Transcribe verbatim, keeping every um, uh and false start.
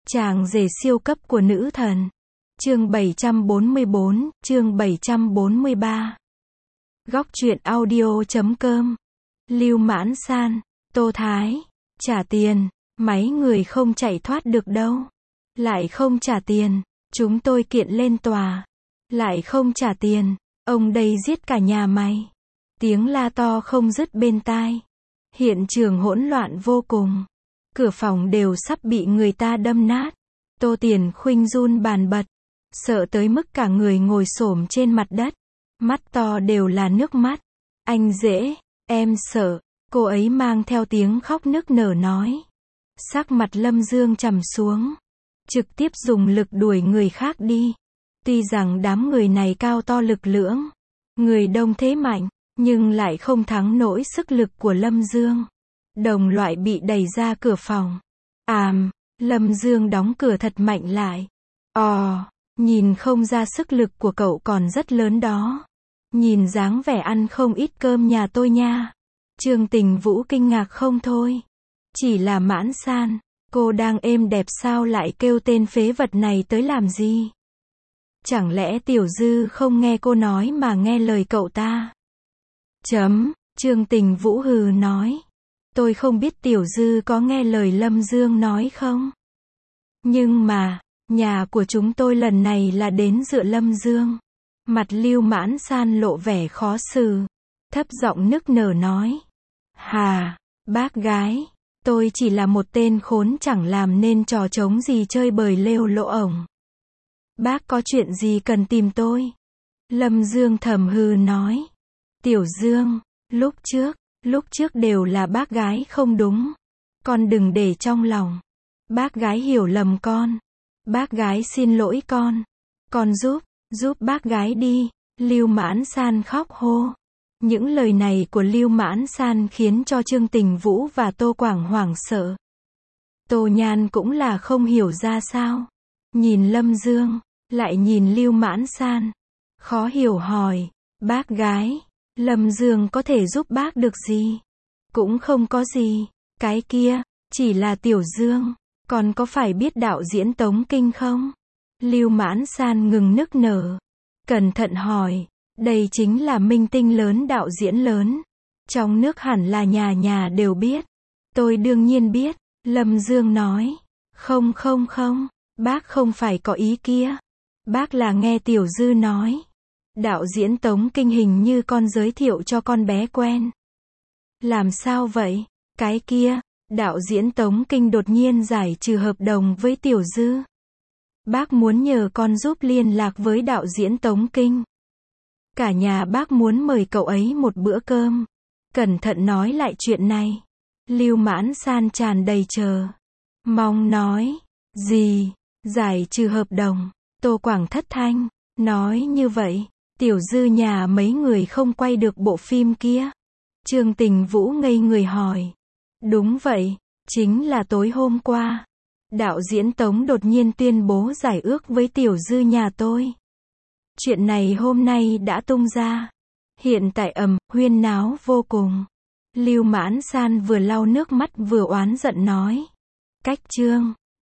Chàng rể siêu cấp của nữ thần. Chương bảy trăm bốn mươi bốn, chương bảy trăm bốn mươi ba. Góc truyện audio chấm com. Lưu Mãn San, Tô Thái, trả tiền, máy người không chạy thoát được đâu. Lại không trả tiền, chúng tôi kiện lên tòa. Lại không trả tiền, ông đây giết cả nhà mày. Tiếng la to không dứt bên tai. Hiện trường hỗn loạn vô cùng. Cửa phòng đều sắp bị người ta đâm nát. Tô Tiền Khuynh run bần bật, sợ tới mức cả người ngồi xổm trên mặt đất. Mắt to đều là nước mắt. Anh rể, em sợ. Cô ấy mang theo tiếng khóc nức nở nói. Sắc mặt Lâm Dương trầm xuống. Trực tiếp dùng lực đuổi người khác đi. Tuy rằng đám người này cao to lực lưỡng, người đông thế mạnh, nhưng lại không thắng nổi sức lực của Lâm Dương. Đồng loại bị đẩy ra cửa phòng. Àm, Lâm Dương đóng cửa thật mạnh lại. Ồ, nhìn không ra sức lực của cậu còn rất lớn đó. Nhìn dáng vẻ ăn không ít cơm nhà tôi nha. Trương Tình Vũ kinh ngạc không thôi. Chỉ là Mãn San, cô đang êm đẹp sao lại kêu tên phế vật này tới làm gì? Chẳng lẽ Tiểu Dư không nghe cô nói mà nghe lời cậu ta? Chấm, Trương Tình Vũ hừ nói. Tôi không biết Tiểu Dư có nghe lời Lâm Dương nói không? Nhưng mà, nhà của chúng tôi lần này là đến dựa Lâm Dương. Mặt Lưu Mãn San lộ vẻ khó xử. Thấp giọng nức nở nói. Hà, bác gái, tôi chỉ là một tên khốn chẳng làm nên trò trống gì chơi bời lêu lỗ ổng. Bác có chuyện gì cần tìm tôi? Lâm Dương thầm hừ nói. Tiểu Dương, lúc trước, lúc trước đều là bác gái không đúng. Con đừng để trong lòng. Bác gái hiểu lầm con. Bác gái xin lỗi con. Con giúp, giúp bác gái đi. Lưu Mãn San khóc hô. Những lời này của Lưu Mãn San khiến cho Trương Tình Vũ và Tô Quảng hoảng sợ. Tô Nhan cũng là không hiểu ra sao. Nhìn Lâm Dương, lại nhìn Lưu Mãn San. Khó hiểu hỏi, bác gái, Lâm Dương có thể giúp bác được gì? Cũng không có gì. Cái kia, chỉ là Tiểu Dương. Còn có phải biết đạo diễn Tống Kinh không? Lưu Mãn San ngừng nức nở. Cẩn thận hỏi. Đây chính là minh tinh lớn, đạo diễn lớn. Trong nước hẳn là nhà nhà đều biết. Tôi đương nhiên biết. Lâm Dương nói. Không không không. Bác không phải có ý kia. Bác là nghe Tiểu Dư nói. Đạo diễn Tống Kinh hình như con giới thiệu cho con bé quen. Làm sao vậy? Cái kia, đạo diễn Tống Kinh đột nhiên giải trừ hợp đồng với Tiểu Dư. Bác muốn nhờ con giúp liên lạc với đạo diễn Tống Kinh. Cả nhà bác muốn mời cậu ấy một bữa cơm. Cẩn thận nói lại chuyện này. Lưu Mãn San tràn đầy chờ mong nói. Gì? Giải trừ hợp đồng? Tô Quảng thất thanh. Nói như vậy, Tiểu Dư nhà mấy người không quay được bộ phim kia. Trương Tình Vũ ngây người hỏi. Đúng vậy, chính là tối hôm qua. Đạo diễn Tống đột nhiên tuyên bố giải ước với Tiểu Dư nhà tôi. Chuyện này hôm nay đã tung ra. Hiện tại ầm, huyên náo vô cùng. Lưu Mãn San vừa lau nước mắt vừa oán giận nói. Cách Trương,